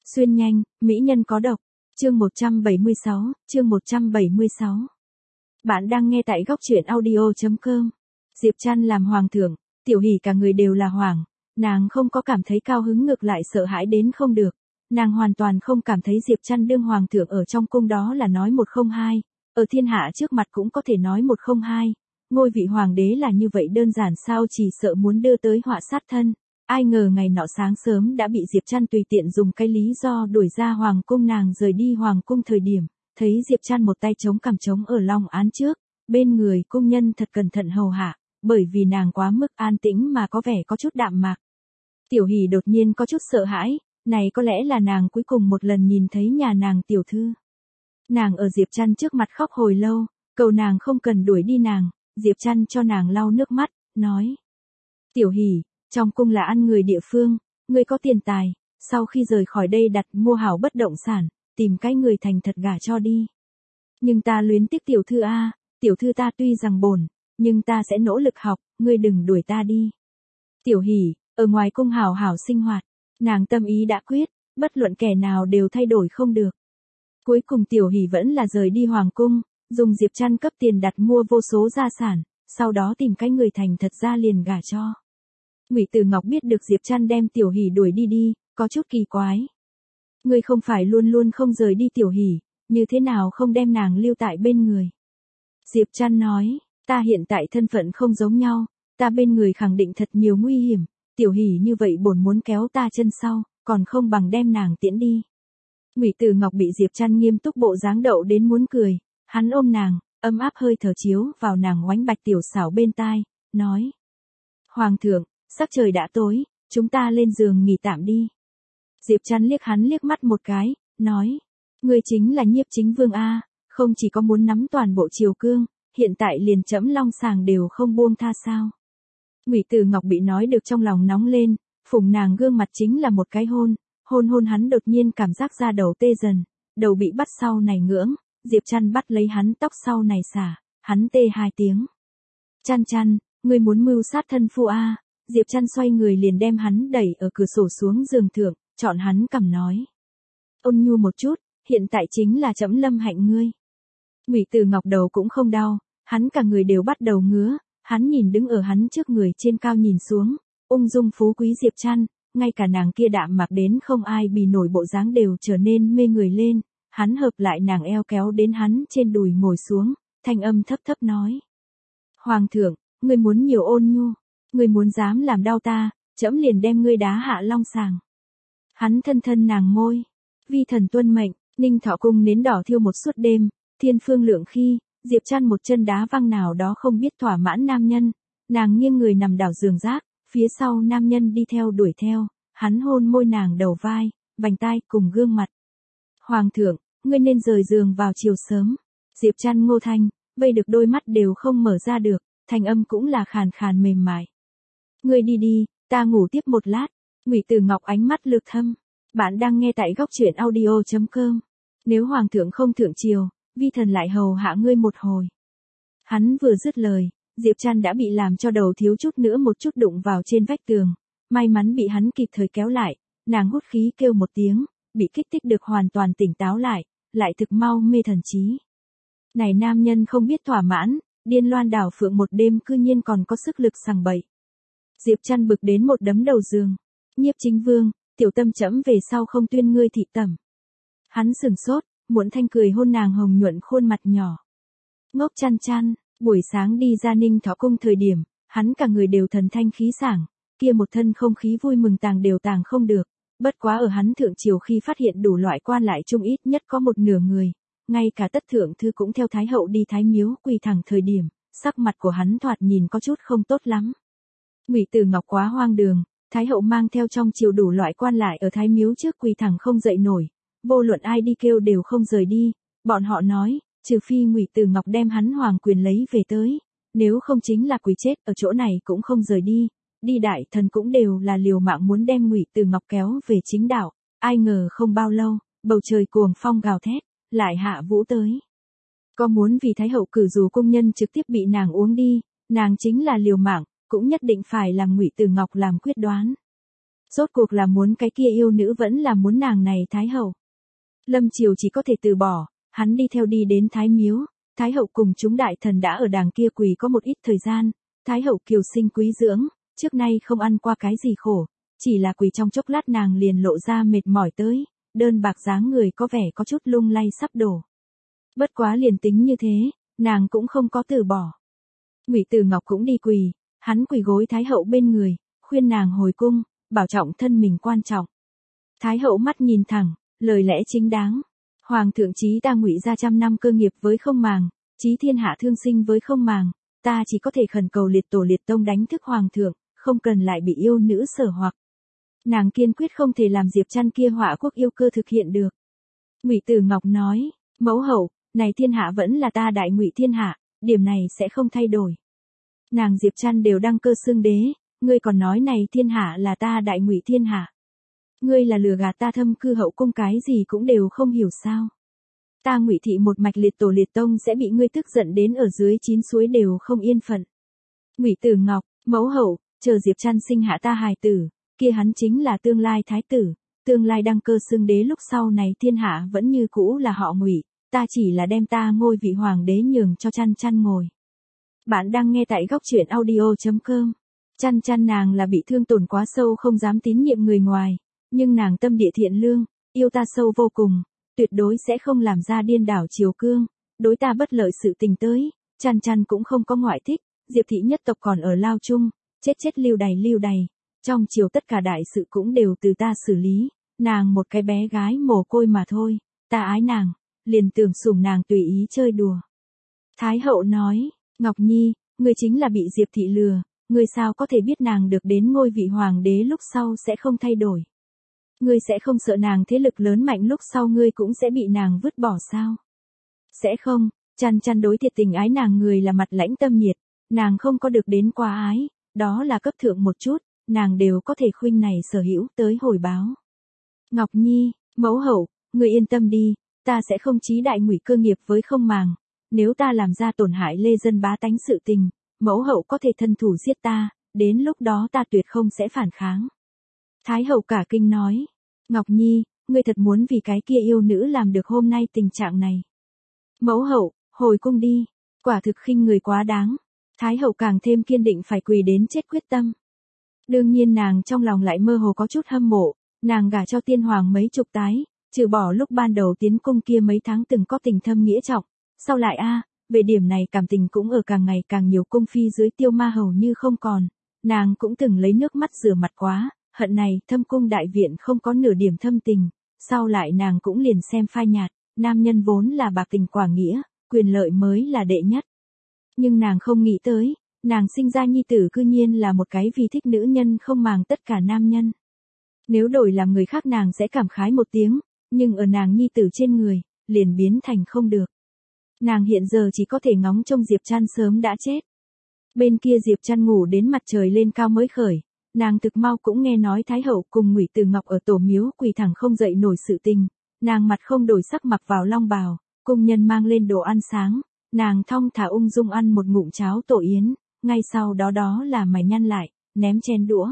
Xuyên nhanh, mỹ nhân có độc. Chương 176, chương 176. Bạn đang nghe tại góc truyện audio.com. Diệp Trăn làm hoàng thượng, Tiểu Hỷ cả người đều là hoảng, nàng không có cảm thấy cao hứng, ngược lại sợ hãi đến không được. Nàng hoàn toàn không cảm thấy Diệp Trăn đương hoàng thượng ở trong cung đó là nói một không hai, ở thiên hạ trước mặt cũng có thể nói một không hai. Ngôi vị hoàng đế là như vậy đơn giản sao, chỉ sợ muốn đưa tới họa sát thân. Ai ngờ ngày nọ sáng sớm đã bị Diệp Trăn tùy tiện dùng cái lý do đuổi ra hoàng cung. Nàng rời đi hoàng cung thời điểm, thấy Diệp Trăn một tay chống cằm trống ở long án trước, bên người cung nhân thật cẩn thận hầu hạ, bởi vì nàng quá mức an tĩnh mà có vẻ có chút đạm mạc. Tiểu Hỷ đột nhiên có chút sợ hãi, này có lẽ là nàng cuối cùng một lần nhìn thấy nhà nàng tiểu thư. Nàng ở Diệp Trăn trước mặt khóc hồi lâu, cầu nàng không cần đuổi đi nàng. Diệp Trăn cho nàng lau nước mắt, nói: Tiểu Hỷ, trong cung là ăn người địa phương, ngươi có tiền tài, sau khi rời khỏi đây đặt mua hảo bất động sản, tìm cái người thành thật gả cho đi. Nhưng ta luyến tiếc tiểu thư a, tiểu thư ta tuy rằng bổn, nhưng ta sẽ nỗ lực học, ngươi đừng đuổi ta đi. Tiểu Hỷ, ở ngoài cung hảo hảo sinh hoạt, nàng tâm ý đã quyết, bất luận kẻ nào đều thay đổi không được. Cuối cùng Tiểu Hỷ vẫn là rời đi hoàng cung, dùng Diệp Trăn cấp tiền đặt mua vô số gia sản, sau đó tìm cái người thành thật ra liền gả cho. Ngụy Tử Ngọc biết được Diệp Trăn đem Tiểu Hỷ đuổi đi, có chút kỳ quái. Ngươi không phải luôn luôn không rời đi Tiểu Hỷ, như thế nào không đem nàng lưu tại bên người? Diệp Trăn nói, ta hiện tại thân phận không giống nhau, ta bên người khẳng định thật nhiều nguy hiểm, Tiểu Hỷ như vậy bổn muốn kéo ta chân sau, còn không bằng đem nàng tiễn đi. Ngụy Tử Ngọc bị Diệp Trăn nghiêm túc bộ dáng đậu đến muốn cười, hắn ôm nàng, ấm áp hơi thở chiếu vào nàng oánh bạch tiểu xảo bên tai, nói: Hoàng thượng, sắc trời đã tối, chúng ta lên giường nghỉ tạm đi. Diệp Trăn liếc hắn liếc mắt một cái, nói: Ngươi chính là Nhiếp Chính Vương a, không chỉ có muốn nắm toàn bộ triều cương, hiện tại liền trẫm long sàng đều không buông tha sao? Ngụy Tử Ngọc bị nói được trong lòng nóng lên, phụng nàng gương mặt chính là một cái hôn, hôn hắn đột nhiên cảm giác da đầu tê dần, đầu bị bắt sau này ngưỡng, Diệp Trăn bắt lấy hắn tóc sau này xả, hắn tê 2 tiếng. Trăn, ngươi muốn mưu sát thân phu a? Diệp Trăn xoay người liền đem hắn đẩy ở cửa sổ xuống giường thượng, chọn hắn cằm nói: Ôn nhu một chút, hiện tại chính là trẫm lâm hạnh ngươi. Ngụy Tử Ngọc đầu cũng không đau, hắn cả người đều bắt đầu ngứa, hắn nhìn đứng ở hắn trước người trên cao nhìn xuống, ung dung phú quý Diệp Trăn, ngay cả nàng kia đạm mạc đến không ai bì nổi bộ dáng đều trở nên mê người lên, hắn hợp lại nàng eo kéo đến hắn trên đùi ngồi xuống, thanh âm thấp thấp nói: Hoàng thượng, ngươi muốn nhiều ôn nhu, ngươi muốn dám làm đau ta, trẫm liền đem ngươi đá hạ long sàng. Hắn thân nàng môi, vi thần tuân mệnh. Ninh Thọ cung nến đỏ thiêu một suốt đêm, thiên phương lượng khi, Diệp Trăn một chân đá văng nào đó không biết thỏa mãn nam nhân, nàng nghiêng người nằm đảo giường rác, phía sau nam nhân đi theo đuổi theo, hắn hôn môi nàng đầu vai, vành tai cùng gương mặt. Hoàng thượng, ngươi nên rời giường vào chiều sớm. Diệp Trăn ngô thanh, vây được đôi mắt đều không mở ra được, thanh âm cũng là khàn khàn mềm mại. Ngươi đi, ta ngủ tiếp một lát. Ngụy Tử Ngọc ánh mắt lược thâm. Bạn đang nghe tại góc truyện audio.com. Nếu hoàng thượng không thượng triều, vi thần lại hầu hạ ngươi một hồi. Hắn vừa dứt lời, Diệp Trăn đã bị làm cho đầu thiếu chút nữa một chút đụng vào trên vách tường. May mắn bị hắn kịp thời kéo lại, nàng hút khí kêu một tiếng, bị kích thích được hoàn toàn tỉnh táo lại thực mau mê thần trí. Này nam nhân không biết thỏa mãn, điên loan đảo phượng một đêm cư nhiên còn có sức lực sằng bậy. Diệp Trăn bực đến một đấm đầu giường. Nhiếp Chính Vương, tiểu tâm trẫm về sau không tuyên ngươi thị tẩm. Hắn sửng sốt, muộn thanh cười hôn nàng hồng nhuận khuôn mặt nhỏ. Ngốc Trăn, buổi sáng đi ra Ninh Thọ cung thời điểm, hắn cả người đều thần thanh khí sảng, kia một thân không khí vui mừng tàng đều tàng không được. Bất quá ở hắn thượng triều khi phát hiện đủ loại quan lại chung ít nhất có một nửa người, ngay cả tất thượng thư cũng theo thái hậu đi thái miếu quỳ thẳng thời điểm, sắc mặt của hắn thoạt nhìn có chút không tốt lắm. Ngụy Tử Ngọc quá hoang đường, thái hậu mang theo trong triều đủ loại quan lại ở thái miếu trước quỳ thẳng không dậy nổi, vô luận ai đi kêu đều không rời đi, bọn họ nói, trừ phi Ngụy Tử Ngọc đem hắn hoàng quyền lấy về tới, nếu không chính là quỳ chết ở chỗ này cũng không rời đi. Đi đại thần cũng đều là liều mạng muốn đem Ngụy Tử Ngọc kéo về chính đạo, ai ngờ không bao lâu, bầu trời cuồng phong gào thét, lại hạ vũ tới. Có muốn vì thái hậu cử dù công nhân trực tiếp bị nàng uống đi, nàng chính là liều mạng, cũng nhất định phải làm Ngụy Tử Ngọc làm quyết đoán. Rốt cuộc là muốn cái kia yêu nữ vẫn là muốn nàng này Thái hậu. Lâm Triều chỉ có thể từ bỏ, hắn đi theo đi đến Thái miếu, Thái hậu cùng chúng đại thần đã ở đàng kia quỳ có một ít thời gian, Thái hậu kiều sinh quý dưỡng, trước nay không ăn qua cái gì khổ, chỉ là quỳ trong chốc lát nàng liền lộ ra mệt mỏi tới, đơn bạc dáng người có vẻ có chút lung lay sắp đổ. Bất quá liền tính như thế, nàng cũng không có từ bỏ. Ngụy Tử Ngọc cũng đi quỳ, hắn quỳ gối Thái hậu bên người, khuyên nàng hồi cung, bảo trọng thân mình quan trọng. Thái hậu mắt nhìn thẳng, lời lẽ chính đáng. Hoàng thượng chí ta Ngụy gia trăm năm cơ nghiệp với không màng, chí thiên hạ thương sinh với không màng, ta chỉ có thể khẩn cầu liệt tổ liệt tông đánh thức hoàng thượng, không cần lại bị yêu nữ sở hoặc. Nàng kiên quyết không thể làm Diệp Trăn kia họa quốc yêu cơ thực hiện được. Ngụy Tử Ngọc nói, mẫu hậu, này thiên hạ vẫn là ta đại Ngụy thiên hạ, điểm này sẽ không thay đổi. Nàng Diệp Trăn đều đăng cơ xưng đế, ngươi còn nói này thiên hạ là ta đại Ngụy thiên hạ. Ngươi là lừa gạt ta thâm cư hậu cung cái gì cũng đều không hiểu sao. Ta Ngụy thị một mạch liệt tổ liệt tông sẽ bị ngươi tức giận đến ở dưới 9 suối đều không yên phận. Ngụy Tử Ngọc, mẫu hậu, chờ Diệp Trăn sinh hạ ta hài tử, kia hắn chính là tương lai thái tử, tương lai đăng cơ xưng đế lúc sau này thiên hạ vẫn như cũ là họ Ngụy, ta chỉ là đem ta ngôi vị hoàng đế nhường cho Trăn Trăn ngồi. Bạn đang nghe tại góc truyện audio.com. Trăn Trăn nàng là bị thương tổn quá sâu không dám tín nhiệm người ngoài, nhưng nàng tâm địa thiện lương, yêu ta sâu vô cùng, tuyệt đối sẽ không làm ra điên đảo chiều cương, đối ta bất lợi sự tình tới. Trăn Trăn cũng không có ngoại thích, Diệp thị nhất tộc còn ở lao chung, chết lưu đày, trong chiều tất cả đại sự cũng đều từ ta xử lý, nàng một cái bé gái mồ côi mà thôi, ta ái nàng, liền tưởng sủng nàng tùy ý chơi đùa. Thái hậu nói, Ngọc Nhi, ngươi chính là bị Diệp thị lừa, ngươi sao có thể biết nàng được đến ngôi vị hoàng đế lúc sau sẽ không thay đổi. Ngươi sẽ không sợ nàng thế lực lớn mạnh lúc sau ngươi cũng sẽ bị nàng vứt bỏ sao? Sẽ không, Trăn Trăn đối thiệt tình ái nàng người là mặt lãnh tâm nhiệt, nàng không có được đến quá ái, đó là cấp thượng một chút, nàng đều có thể khuynh này sở hữu tới hồi báo. Ngọc Nhi, mẫu hậu, ngươi yên tâm đi, ta sẽ không chí đại Ngụy cơ nghiệp với không màng, nếu ta làm ra tổn hại lê dân bá tánh sự tình, mẫu hậu có thể thân thủ giết ta, đến lúc đó ta tuyệt không sẽ phản kháng. Thái hậu cả kinh nói, Ngọc Nhi, ngươi thật muốn vì cái kia yêu nữ làm được hôm nay tình trạng này. Mẫu hậu, hồi cung đi, quả thực khinh người quá đáng. Thái hậu càng thêm kiên định phải quỳ đến chết quyết tâm. Đương nhiên nàng trong lòng lại mơ hồ có chút hâm mộ, nàng gả cho tiên hoàng mấy chục tái, trừ bỏ lúc ban đầu tiến cung kia mấy tháng từng có tình thâm nghĩa trọng, sau lại về điểm này cảm tình cũng ở càng ngày càng nhiều cung phi dưới tiêu ma hầu như không còn, nàng cũng từng lấy nước mắt rửa mặt quá, hận này thâm cung đại viện không có nửa điểm thâm tình, sau lại nàng cũng liền xem phai nhạt, nam nhân vốn là bạc tình quả nghĩa, quyền lợi mới là đệ nhất. Nhưng nàng không nghĩ tới, nàng sinh ra nhi tử cư nhiên là một cái vì thích nữ nhân không màng tất cả nam nhân. Nếu đổi làm người khác nàng sẽ cảm khái một tiếng, nhưng ở nàng nhi tử trên người, liền biến thành không được. Nàng hiện giờ chỉ có thể ngóng trông Diệp Trăn sớm đã chết. Bên kia Diệp Trăn ngủ đến mặt trời lên cao mới khởi, nàng thực mau cũng nghe nói Thái hậu cùng Ngụy Tử Ngọc ở tổ miếu quỳ thẳng không dậy nổi sự tình, nàng mặt không đổi sắc mặc vào long bào, cung nhân mang lên đồ ăn sáng, nàng thong thả ung dung ăn một ngụm cháo tổ yến, ngay sau đó là mày nhăn lại, ném chén đũa.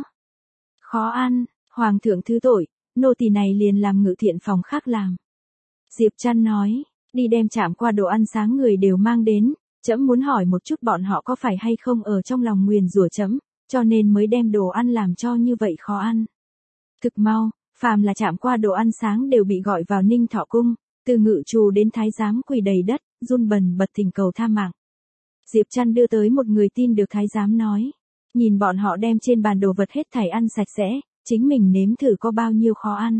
Khó ăn, hoàng thượng thứ tội, nô tỳ này liền làm ngự thiện phòng khác làm. Diệp Trăn nói, đi đem chạm qua đồ ăn sáng người đều mang đến, trẫm muốn hỏi một chút bọn họ có phải hay không ở trong lòng nguyền rủa trẫm, cho nên mới đem đồ ăn làm cho như vậy khó ăn. Thực mau, phàm là chạm qua đồ ăn sáng đều bị gọi vào Ninh Thọ cung, từ ngự trù đến thái giám quỳ đầy đất, run bần bật thỉnh cầu tha mạng. Diệp Trăn đưa tới một người tin được thái giám nói, nhìn bọn họ đem trên bàn đồ vật hết thảy ăn sạch sẽ, chính mình nếm thử có bao nhiêu khó ăn.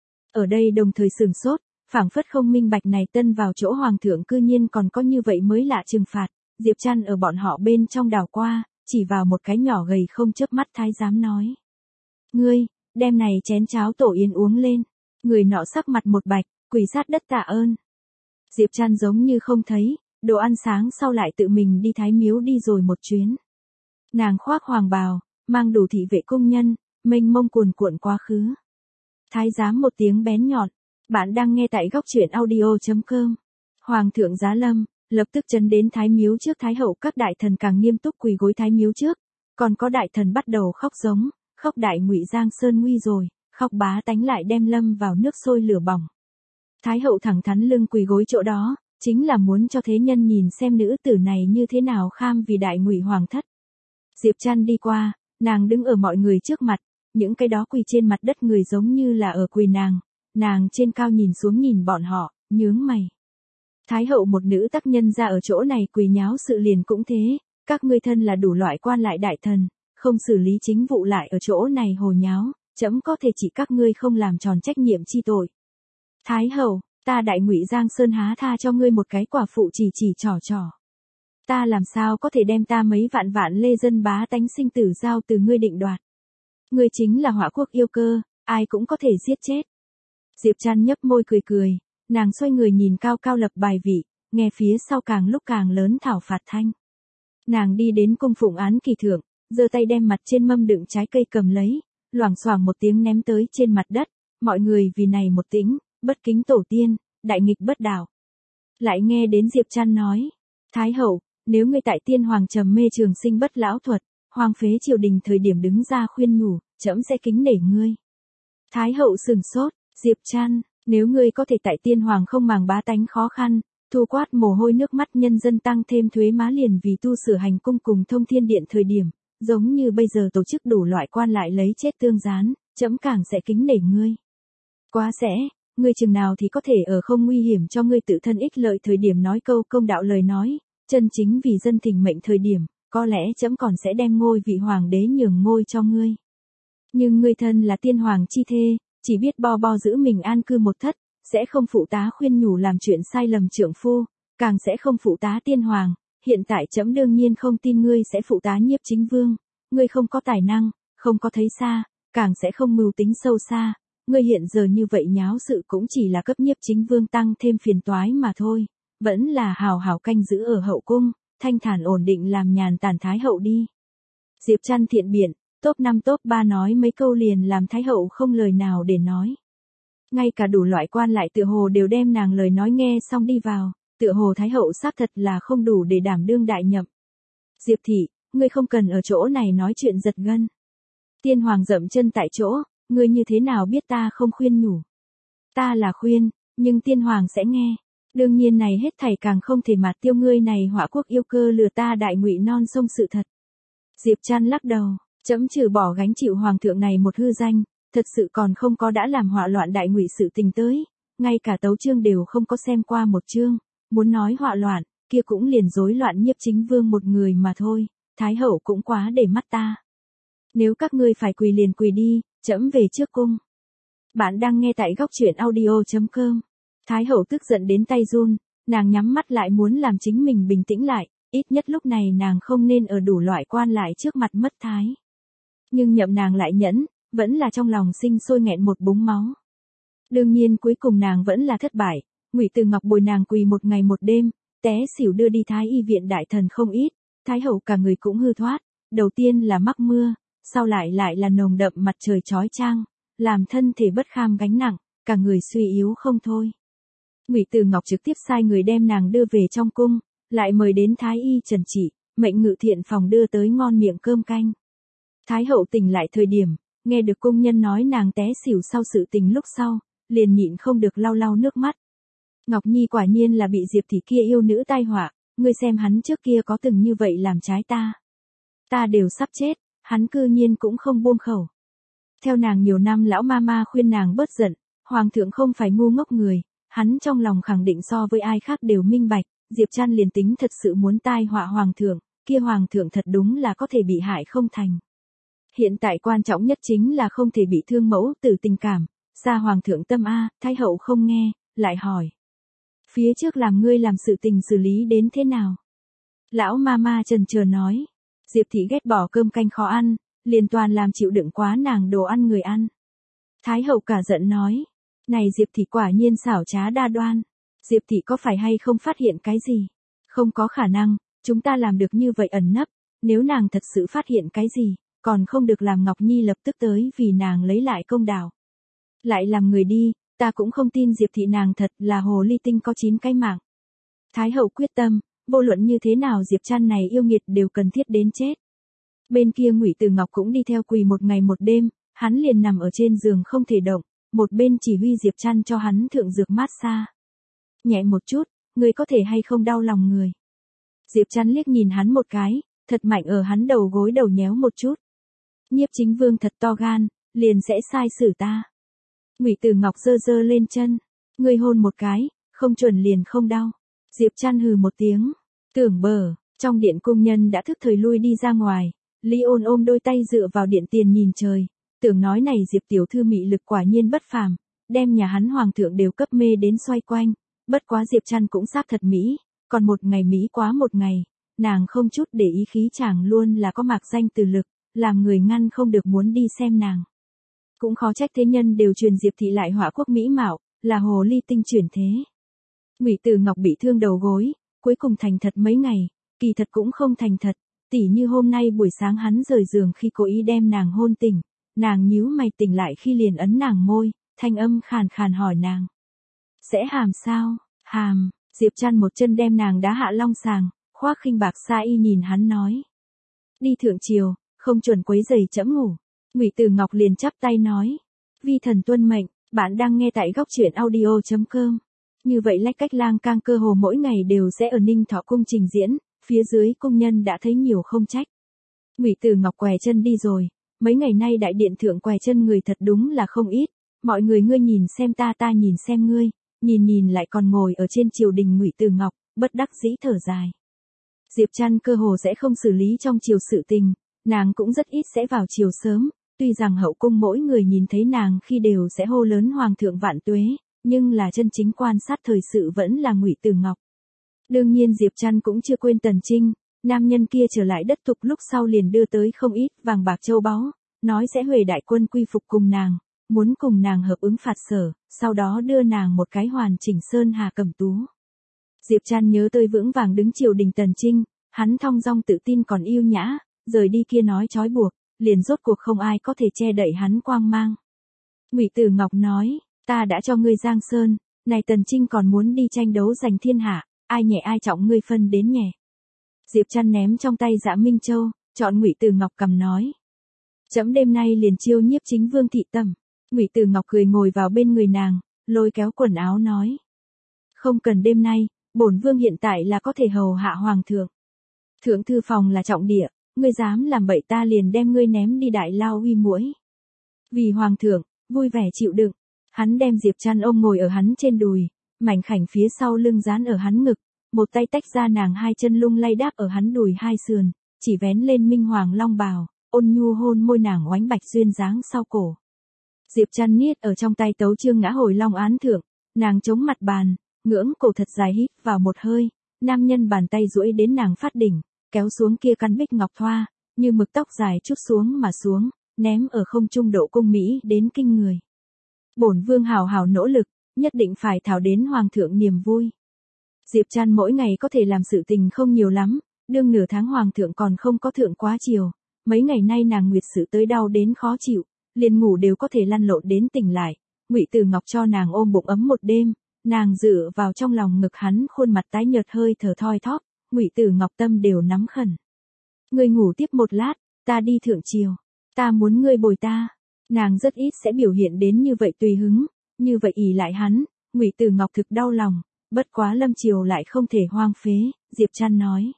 Ở đây đồng thời sửng sốt, phảng phất không minh bạch này tân vào chỗ hoàng thượng cư nhiên còn có như vậy mới lạ trừng phạt. Diệp Trăn ở bọn họ bên trong đảo qua, chỉ vào một cái nhỏ gầy không chớp mắt thái giám nói, ngươi, đem này chén cháo tổ yến uống lên. Người nọ sắc mặt một bạch, quỳ sát đất tạ ơn. Diệp Trăn giống như không thấy, đồ ăn sáng sau lại tự mình đi Thái miếu đi rồi một chuyến. Nàng khoác hoàng bào, mang đủ thị vệ cung nhân, mênh mông cuồn cuộn quá khứ. Thái giám một tiếng bén nhọn, bạn đang nghe tại góc truyện audio.com. Hoàng thượng giá lâm, lập tức trấn đến Thái miếu trước Thái hậu, các đại thần càng nghiêm túc quỳ gối Thái miếu trước, còn có đại thần bắt đầu khóc giống, khóc đại ngụy Giang Sơn nguy rồi, khóc bá tánh lại đem lâm vào nước sôi lửa bỏng. Thái hậu thẳng thắn lưng quỳ gối chỗ đó, chính là muốn cho thế nhân nhìn xem nữ tử này như thế nào kham vì đại ngụy hoàng thất. Diệp Trăn đi qua, nàng đứng ở mọi người trước mặt, những cái đó quỳ trên mặt đất người giống như là ở quỳ nàng trên cao nhìn xuống nhìn bọn họ, nhướng mày. Thái hậu một nữ tác nhân ra ở chỗ này quỳ nháo sự liền cũng thế, các ngươi thân là đủ loại quan lại đại thần, không xử lý chính vụ lại ở chỗ này hồ nháo, trẫm có thể chỉ các ngươi không làm tròn trách nhiệm chi tội. Thái hậu, ta đại ngụy Giang Sơn há tha cho ngươi một cái quả phụ chỉ trò. Ta làm sao có thể đem ta mấy vạn lê dân bá tánh sinh tử giao từ ngươi định đoạt. Ngươi chính là họa quốc yêu cơ, ai cũng có thể giết chết. Diệp Trăn nhấp môi cười, nàng xoay người nhìn cao cao lập bài vị, nghe phía sau càng lúc càng lớn thảo phạt thanh. Nàng đi đến cung phụng án kỳ thượng, giơ tay đem mặt trên mâm đựng trái cây cầm lấy, loảng xoảng một tiếng ném tới trên mặt đất, mọi người vì này một tĩnh, bất kính tổ tiên, đại nghịch bất đạo. Lại nghe đến Diệp Trăn nói, Thái hậu, nếu ngươi tại tiên hoàng trầm mê trường sinh bất lão thuật, hoàng phế triều đình thời điểm đứng ra khuyên nhủ, trẫm sẽ kính nể ngươi. Thái hậu sừng sốt, Diệp Trăn, nếu ngươi có thể tại tiên hoàng không màng bá tánh khó khăn, thu quát mồ hôi nước mắt nhân dân tăng thêm thuế má liền vì tu sửa hành cung cùng thông thiên điện thời điểm, giống như bây giờ tổ chức đủ loại quan lại lấy chết tương gián, trẫm càng sẽ kính nể ngươi. Quá sẽ, ngươi chừng nào thì có thể ở không nguy hiểm cho ngươi tự thân ích lợi thời điểm nói câu công đạo lời nói, chân chính vì dân thỉnh mệnh thời điểm, có lẽ trẫm còn sẽ đem ngôi vị hoàng đế nhường ngôi cho ngươi. Nhưng ngươi thân là tiên hoàng chi thê, chỉ biết bo giữ mình an cư một thất, sẽ không phụ tá khuyên nhủ làm chuyện sai lầm trượng phu, càng sẽ không phụ tá tiên hoàng, hiện tại trẫm đương nhiên không tin ngươi sẽ phụ tá Nhiếp Chính Vương, ngươi không có tài năng, không có thấy xa, càng sẽ không mưu tính sâu xa, ngươi hiện giờ như vậy nháo sự cũng chỉ là cấp Nhiếp Chính Vương tăng thêm phiền toái mà thôi, vẫn là hào hào canh giữ ở hậu cung, thanh thản ổn định làm nhàn tản Thái hậu đi. Diệp Trăn thiện biện, top 5 top 3 nói mấy câu liền làm Thái hậu không lời nào để nói. Ngay cả đủ loại quan lại tựa hồ đều đem nàng lời nói nghe xong đi vào, tựa hồ Thái hậu xác thật là không đủ để đảm đương đại nhậm. Diệp thị, ngươi không cần ở chỗ này nói chuyện giật gân. Tiên hoàng dậm chân tại chỗ, ngươi như thế nào biết ta không khuyên nhủ. Ta là khuyên, nhưng tiên hoàng sẽ nghe. Đương nhiên này hết thảy càng không thể mạt tiêu ngươi này họa quốc yêu cơ lừa ta đại ngụy non sông sự thật. Diệp Trăn lắc đầu, trẫm trừ bỏ gánh chịu hoàng thượng này một hư danh, thật sự còn không có đã làm họa loạn đại ngụy sự tình tới, ngay cả tấu chương đều không có xem qua một chương, muốn nói họa loạn, kia cũng liền rối loạn Nhiếp Chính Vương một người mà thôi, Thái hậu cũng quá để mắt ta. Nếu các ngươi phải quỳ liền quỳ đi, trẫm về trước cung. Bạn đang nghe tại góc truyện audio.com. Thái hậu tức giận đến tay run, nàng nhắm mắt lại muốn làm chính mình bình tĩnh lại, ít nhất lúc này nàng không nên ở đủ loại quan lại trước mặt mất thái. Nhưng nhậm nàng lại nhẫn, vẫn là trong lòng sinh sôi nghẹn một búng máu. Đương nhiên cuối cùng nàng vẫn là thất bại, Ngụy Từ Ngọc bồi nàng quỳ một ngày một đêm, té xỉu đưa đi Thái y viện đại thần không ít, Thái hậu cả người cũng hư thoát, đầu tiên là mắc mưa, sau lại là nồng đậm mặt trời chói chang, làm thân thể bất kham gánh nặng, cả người suy yếu không thôi. Ngụy Từ Ngọc trực tiếp sai người đem nàng đưa về trong cung, lại mời đến Thái y trần trị, mệnh ngự thiện phòng đưa tới ngon miệng cơm canh. Thái hậu tỉnh lại thời điểm, nghe được cung nhân nói nàng té xỉu sau sự tình lúc sau, liền nhịn không được lau nước mắt. Ngọc Nhi quả nhiên là bị Diệp thị kia yêu nữ tai họa, ngươi xem hắn trước kia có từng như vậy làm trái ta. Ta đều sắp chết, hắn cư nhiên cũng không buông khẩu. Theo nàng nhiều năm lão mama khuyên nàng bớt giận, hoàng thượng không phải ngu ngốc người, hắn trong lòng khẳng định so với ai khác đều minh bạch, Diệp Trăn liền tính thật sự muốn tai họa hoàng thượng, kia hoàng thượng thật đúng là có thể bị hại không thành. Hiện tại quan trọng nhất chính là không thể bị thương mẫu tử tình cảm, xa hoàng thượng tâm a, Thái hậu không nghe, lại hỏi. Phía trước làm ngươi làm sự tình xử lý đến thế nào? Lão mama chần chờ nói, Diệp thị ghét bỏ cơm canh khó ăn, liền toàn làm chịu đựng quá nàng đồ ăn người ăn. Thái hậu cả giận nói, này Diệp thị quả nhiên xảo trá đa đoan, Diệp thị có phải hay không phát hiện cái gì? Không có khả năng, chúng ta làm được như vậy ẩn nấp, nếu nàng thật sự phát hiện cái gì, còn không được làm Ngọc Nhi lập tức tới vì nàng lấy lại công đạo. Lại làm người đi, ta cũng không tin Diệp thị nàng thật là hồ ly tinh có 9 cái mạng. Thái hậu quyết tâm, vô luận như thế nào Diệp Trăn này yêu nghiệt đều cần thiết đến chết. Bên kia Ngụy Từ Ngọc cũng đi theo quỳ một ngày một đêm, hắn liền nằm ở trên giường không thể động, một bên chỉ huy Diệp Trăn cho hắn thượng dược mát xa. Nhẹ một chút, người có thể hay không đau lòng người. Diệp Trăn liếc nhìn hắn một cái, thật mạnh ở hắn đầu gối đầu nhéo một chút. Nhiếp Chính Vương thật to gan, liền sẽ sai xử ta. Ngụy Từ Ngọc giơ giơ lên chân, ngươi hôn một cái, không chuẩn liền không đau. Diệp Trăn hừ một tiếng, tưởng bờ, trong điện cung nhân đã thức thời lui đi ra ngoài, Lý Ôn ôm đôi tay dựa vào điện tiền nhìn trời, tưởng nói này Diệp tiểu thư mị lực quả nhiên bất phàm, đem nhà hắn hoàng thượng đều cấp mê đến xoay quanh, bất quá Diệp Trăn cũng xác thật mỹ, còn một ngày mỹ quá một ngày, nàng không chút để ý khí chàng luôn là có mạc danh từ lực, làm người ngăn không được muốn đi xem nàng. Cũng khó trách thế nhân đều truyền Diệp thị lại họa quốc mỹ mạo, là hồ ly tinh chuyển thế. Ngụy Từ Ngọc bị thương đầu gối, cuối cùng thành thật mấy ngày, kỳ thật cũng không thành thật, tỉ như hôm nay buổi sáng hắn rời giường khi cố ý đem nàng hôn tỉnh, nàng nhíu mày tỉnh lại khi liền ấn nàng môi, thanh âm khàn khàn hỏi nàng. Sẽ hàm sao? Hàm, Diệp Trăn một chân đem nàng đá hạ long sàng, khoác khinh bạc sa y nhìn hắn nói. Đi thượng triều, không chuẩn quấy giày trẫm ngủ. Ngụy Từ Ngọc liền chắp tay nói. Vi thần tuân mệnh, bạn đang nghe tại góc truyện audio.com. Như vậy lách cách lang cang cơ hồ mỗi ngày đều sẽ ở Ninh Thọ cung trình diễn, phía dưới cung nhân đã thấy nhiều không trách. Ngụy Từ Ngọc què chân đi rồi, mấy ngày nay đại điện thượng què chân người thật đúng là không ít, mọi người ngươi nhìn xem ta nhìn xem ngươi, nhìn lại còn ngồi ở trên triều đình Ngụy Từ Ngọc, bất đắc dĩ thở dài. Diệp Trăn cơ hồ sẽ không xử lý trong triều sự tình, nàng cũng rất ít sẽ vào triều sớm, tuy rằng hậu cung mỗi người nhìn thấy nàng khi đều sẽ hô lớn hoàng thượng vạn tuế, nhưng là chân chính quan sát thời sự vẫn là Ngụy Từ Ngọc. Đương nhiên Diệp Trăn cũng chưa quên Tần Trinh, nam nhân kia trở lại đất Thục lúc sau liền đưa tới không ít vàng bạc châu báu, nói sẽ huề đại quân quy phục cùng nàng, muốn cùng nàng hợp ứng phạt Sở, sau đó đưa nàng một cái hoàn chỉnh sơn hà cẩm tú. Diệp Trăn nhớ tới vững vàng đứng triều đình Tần Trinh, hắn thong dong tự tin còn yêu nhã, rời đi kia nói trói buộc, liền rốt cuộc không ai có thể che đậy hắn quang mang. Ngụy Từ Ngọc nói, ta đã cho ngươi Giang Sơn, này Tần Trinh còn muốn đi tranh đấu giành thiên hạ, ai nhẹ ai trọng ngươi phân đến nhẹ. Diệp Trăn ném trong tay Dã Minh Châu, chọn Ngụy Từ Ngọc cầm nói. Trẫm đêm nay liền chiêu Nhiếp Chính Vương thị tẩm. Ngụy Từ Ngọc cười ngồi vào bên người nàng, lôi kéo quần áo nói. Không cần đêm nay, bổn vương hiện tại là có thể hầu hạ hoàng thượng. Thượng thư phòng là trọng địa, ngươi dám làm bậy ta liền đem ngươi ném đi đại lao uy muỗi. Vì hoàng thượng, vui vẻ chịu đựng, hắn đem Diệp Trăn ôm ngồi ở hắn trên đùi, mảnh khảnh phía sau lưng dán ở hắn ngực, một tay tách ra nàng hai chân lung lay đáp ở hắn đùi hai sườn, chỉ vén lên minh hoàng long bào, ôn nhu hôn môi nàng oánh bạch duyên dáng sau cổ. Diệp Trăn niết ở trong tay tấu chương ngã hồi long án thượng, nàng chống mặt bàn, ngưỡng cổ thật dài hít vào một hơi, nam nhân bàn tay duỗi đến nàng phát đỉnh, kéo xuống kia căn bích ngọc thoa, như mực tóc dài chút xuống mà xuống, ném ở không trung độ cung mỹ đến kinh người. Bổn vương hào hào nỗ lực, nhất định phải thảo đến hoàng thượng niềm vui. Diệp Trăn mỗi ngày có thể làm sự tình không nhiều lắm, đương nửa tháng hoàng thượng còn không có thượng quá chiều, mấy ngày nay nàng nguyệt sự tới đau đến khó chịu, liền ngủ đều có thể lăn lộn đến tỉnh lại. Ngụy Từ Ngọc cho nàng ôm bụng ấm một đêm, nàng dựa vào trong lòng ngực hắn, khuôn mặt tái nhợt hơi thở thoi thóp, Ngụy Từ Ngọc tâm đều nắm khẩn. Ngươi ngủ tiếp một lát, ta đi thượng triều, ta muốn ngươi bồi ta. Nàng rất ít sẽ biểu hiện đến như vậy tùy hứng, như vậy ỷ lại hắn. Ngụy Từ Ngọc thực đau lòng, bất quá lâm triều lại không thể hoang phế. Diệp Trăn nói,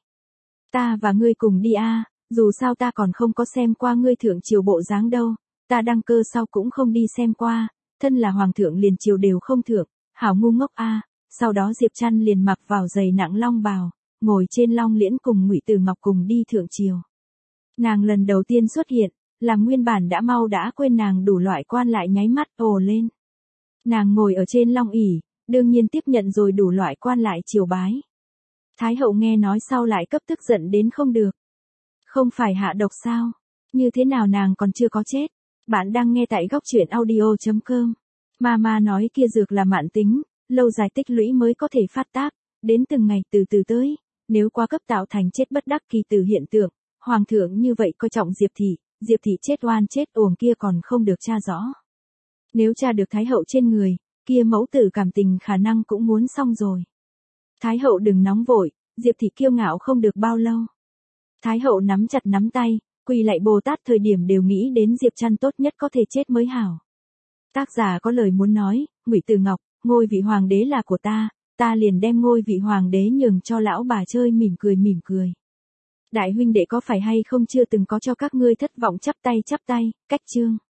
ta và ngươi cùng đi a, dù sao ta còn không có xem qua ngươi thượng triều bộ dáng đâu, ta đăng cơ sau cũng không đi xem qua, thân là hoàng thượng liền triều đều không thượng, hảo ngu ngốc a. Sau đó Diệp Trăn liền mặc vào giày nặng long bào, ngồi trên long liễn cùng Ngụy Từ Ngọc cùng đi thượng triều. Nàng lần đầu tiên xuất hiện, làm nguyên bản đã quên nàng đủ loại quan lại nháy mắt ồ lên. Nàng ngồi ở trên long ỷ, đương nhiên tiếp nhận rồi đủ loại quan lại triều bái. Thái hậu nghe nói sau lại cấp tức giận đến không được. Không phải hạ độc sao? Như thế nào nàng còn chưa có chết? Bạn đang nghe tại góc truyện audio.com. Mama nói kia dược là mãn tính, lâu dài tích lũy mới có thể phát tác, đến từng ngày từ từ tới, nếu quá cấp tạo thành chết bất đắc kỳ từ hiện tượng. Hoàng thượng như vậy coi trọng Diệp thị chết oan chết uổng kia còn không được tra rõ. Nếu tra được Thái hậu trên người, kia mẫu tử cảm tình khả năng cũng muốn xong rồi. Thái hậu đừng nóng vội, Diệp thị kiêu ngạo không được bao lâu. Thái hậu nắm chặt nắm tay, Quỳ lạy Bồ Tát thời điểm đều nghĩ đến Diệp Trăn tốt nhất có thể chết mới hảo. Tác giả có lời muốn nói, Ngụy Từ Ngọc, ngôi vị hoàng đế là của ta liền đem ngôi vị hoàng đế nhường cho lão bà chơi mỉm cười. Đại huynh đệ có phải hay không chưa từng có cho các ngươi thất vọng chắp tay, cách chương.